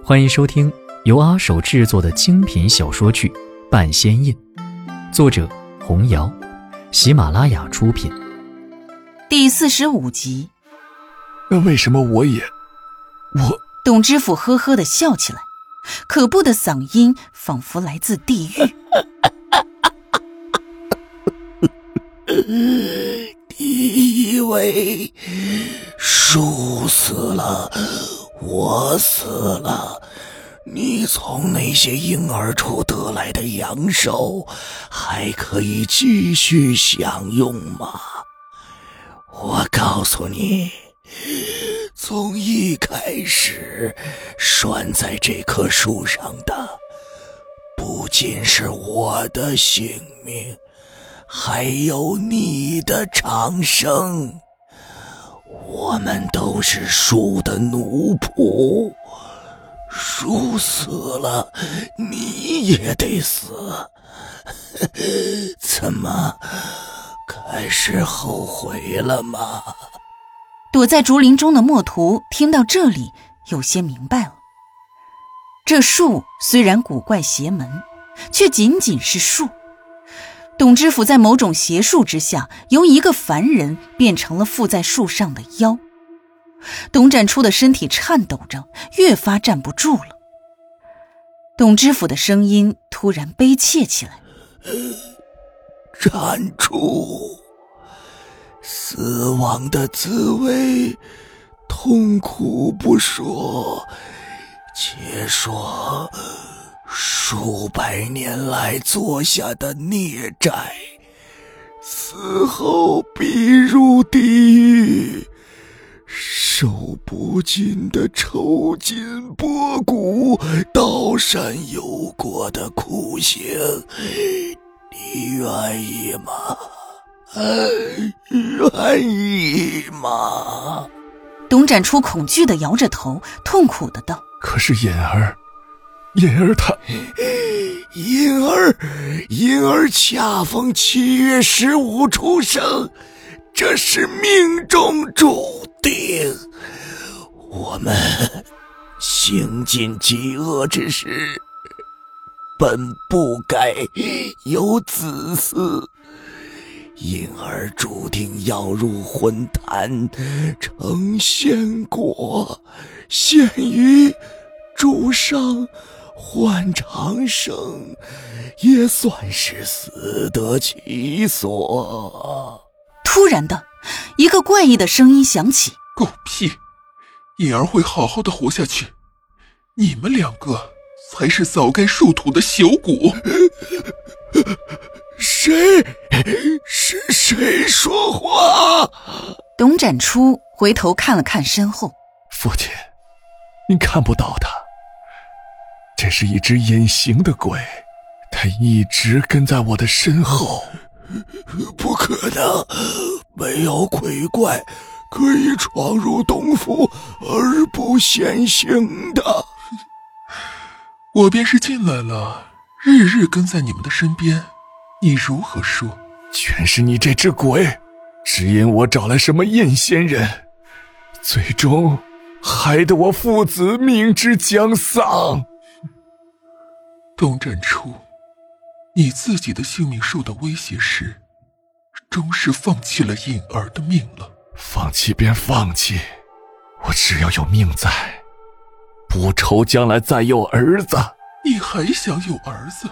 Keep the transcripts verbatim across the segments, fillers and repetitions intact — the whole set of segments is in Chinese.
欢迎收听由阿守制作的精品小说剧《半仙印》，作者红瑶，喜马拉雅出品。 第四十五集。 那为什么我也……我…… 董知府呵呵地笑起来，可怖的嗓音仿佛来自地狱。 你以为树死了，我死了，你从那些婴儿处得来的阳寿还可以继续享用吗？我告诉你，从一开始拴在这棵树上的不仅是我的性命，还有你的长生。我们都是树的奴仆，树死了，你也得死。怎么，开始后悔了吗？ 躲在竹林中的墨图听到这里，有些明白了。这树虽然古怪邪门，却仅仅是树。董知府在某种邪术之下，由一个凡人变成了附在树上的妖。董展初的身体颤抖着，越发站不住了。董知府的声音突然悲切起来： 展初，死亡的滋味痛苦不说，且说数百年来做下的孽债，死后必入地狱，受不尽的抽筋剥骨、刀山油锅的酷刑，你愿意吗？愿意吗？ 董展初恐惧地摇着头，痛苦地道： 可是隐儿，隐儿他…… 隐儿，隐儿恰逢七月十五出生，这是命中注定。我们行尽极恶之事，本不该有子嗣。因而注定要入魂坛，成仙果，陷于主上换长生，也算是死得其所。 突然的，一个怪异的声音响起： 狗屁！隐儿会好好的活下去，你们两个才是早该入土的朽骨。 谁？是谁说话？ 董展初回头看了看身后。 父亲，你看不到他，这是一只隐形的鬼，他一直跟在我的身后。 不可能，没有鬼怪可以闯入董府而不现形的。 我便是进来了，日日跟在你们的身边，你如何说？ 全是你这只鬼，只因我找来什么印仙人，最终害得我父子命之将丧。 董展初，你自己的性命受到威胁时，终是放弃了隐儿的命了。 放弃便放弃，我只要有命在，不愁将来再有儿子。 你还想有儿子？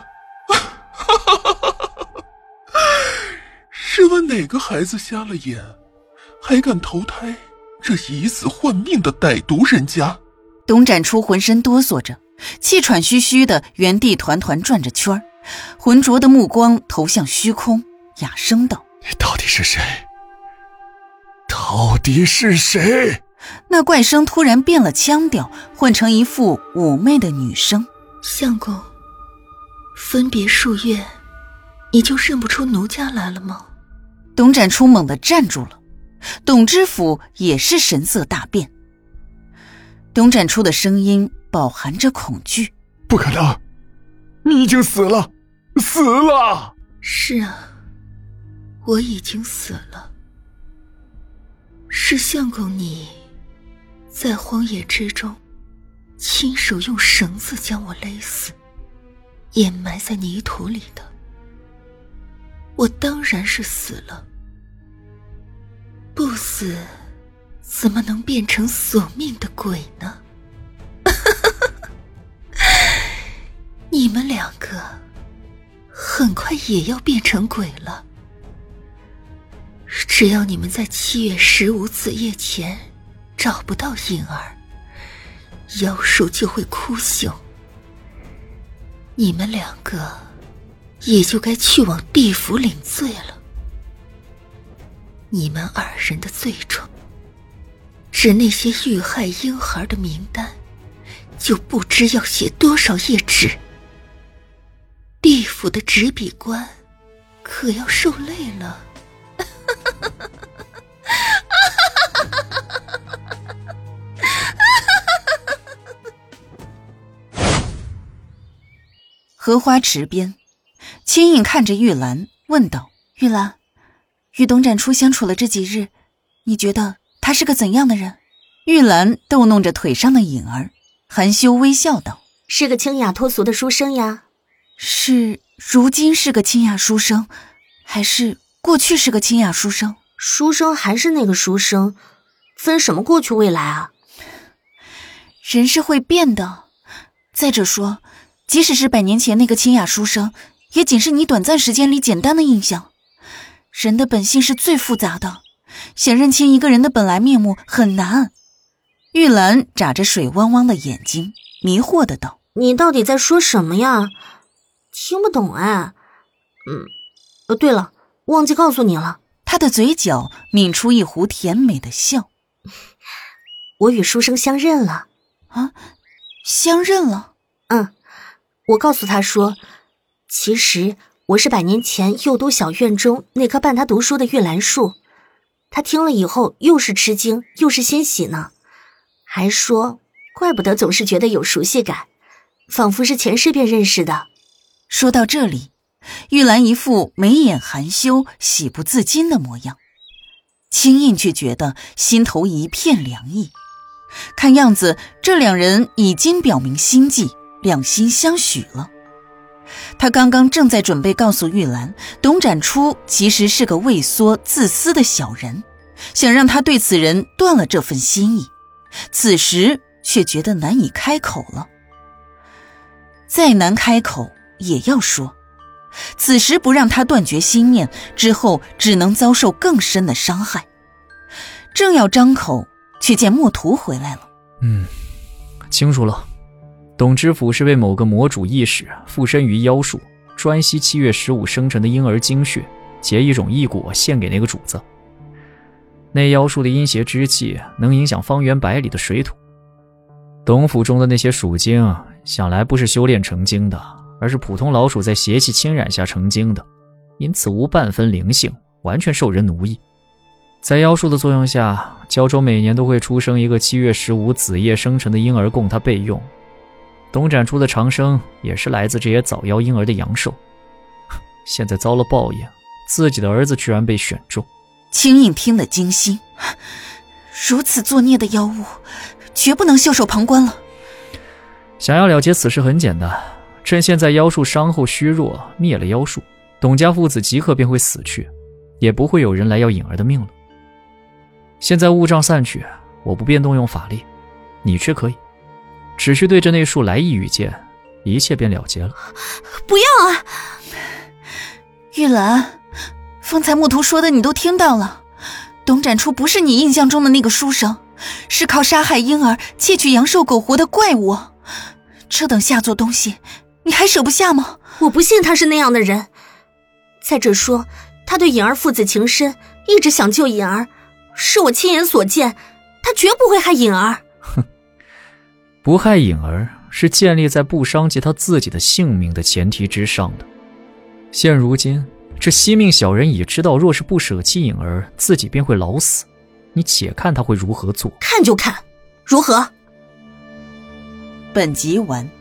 试问哪个孩子瞎了眼，还敢投胎这以死换命的歹毒人家？ 董展初浑身哆嗦着，气喘吁吁的原地团团转着圈儿，浑浊的目光投向虚空，哑声道： 你到底是谁？到底是谁？ 那怪声突然变了腔调，换成一副妩媚的女声： 相公，分别数月，你就认不出奴家来了吗？ 董展初猛地站住了，董知府也是神色大变。董展初的声音饱含着恐惧： 不可能，你已经死了，死了！ 是啊，我已经死了。是相公你在荒野之中亲手用绳子将我勒死，掩埋在泥土里的，我当然是死了。不死，怎么能变成索命的鬼呢？你们两个很快也要变成鬼了。只要你们在七月十五子夜前找不到婴儿，妖术就会哭朽，你们两个也就该去往地府领罪了。你们二人的罪状，指那些遇害婴孩的名单，就不知要写多少页纸。地府的执笔官可要受累了。 荷花池边，青影看着玉兰问道：玉兰，与董展初相处了这几日，你觉得他是个怎样的人？玉兰逗弄着腿上的影儿，含羞微笑道： 是个清雅脱俗的书生呀。 是如今是个清雅书生，还是过去是个清雅书生？ 书生还是那个书生，分什么过去未来啊？ 人是会变的。再者说，即使是百年前那个清雅书生，也仅是你短暂时间里简单的印象。人的本性是最复杂的，想认清一个人的本来面目很难。玉兰眨着水汪汪的眼睛，迷惑的道： 你到底在说什么呀？听不懂哎。嗯，呃，对了，忘记告诉你了。 他的嘴角抿出一弧甜美的笑。 我与书生相认了。 啊，相认了？ 嗯，我告诉他说，其实我是百年前右都小院中那棵伴他读书的玉兰树。他听了以后又是吃惊又是欣喜呢，还说怪不得总是觉得有熟悉感，仿佛是前世便认识的。 说到这里，玉兰一副眉眼含羞喜不自禁的模样，青印却觉得心头一片凉意。看样子这两人已经表明心迹，两心相许了。他刚刚正在准备告诉玉兰，董展初其实是个畏缩自私的小人，想让他对此人断了这份心意，此时却觉得难以开口了。再难开口也要说，此时不让他断绝心念，之后只能遭受更深的伤害。正要张口，却见墨图回来了。 嗯，清楚了。董知府是被某个魔主意识附身于妖术，专吸七月十五生成的婴儿精血，结一种异果献给那个主子。那妖术的阴邪之气能影响方圆百里的水土。董府中的那些鼠精，想来不是修炼成精的，而是普通老鼠在邪气侵染下成精的，因此无半分灵性，完全受人奴役。在妖术的作用下，胶州每年都会出生一个七月十五子夜生成的婴儿供他备用。董展初的长生也是来自这些早夭婴儿的阳寿，现在遭了报应，自己的儿子居然被选中。 青印听得惊心，如此作孽的妖物，绝不能袖手旁观了。 想要了结此事很简单，趁现在妖术伤后虚弱，灭了妖术，董家父子即刻便会死去，也不会有人来要颖儿的命了。现在雾障散去，我不便动用法力，你却可以，只需对着那树来一羽箭，一切便了结了。 不要啊！ 玉兰，方才墨图说的你都听到了，董展初不是你印象中的那个书生，是靠杀害婴儿窃取阳寿苟活的怪物。这等下作东西，你还舍不下吗？ 我不信他是那样的人。再者说，他对颖儿父子情深，一直想救颖儿，是我亲眼所见，他绝不会害颖儿。 哼，不害颖儿是建立在不伤及他自己的性命的前提之上的。现如今，这惜命小人已知道，若是不舍弃颖儿，自己便会老死。你且看他会如何做。 看就看，如何？ 本集完。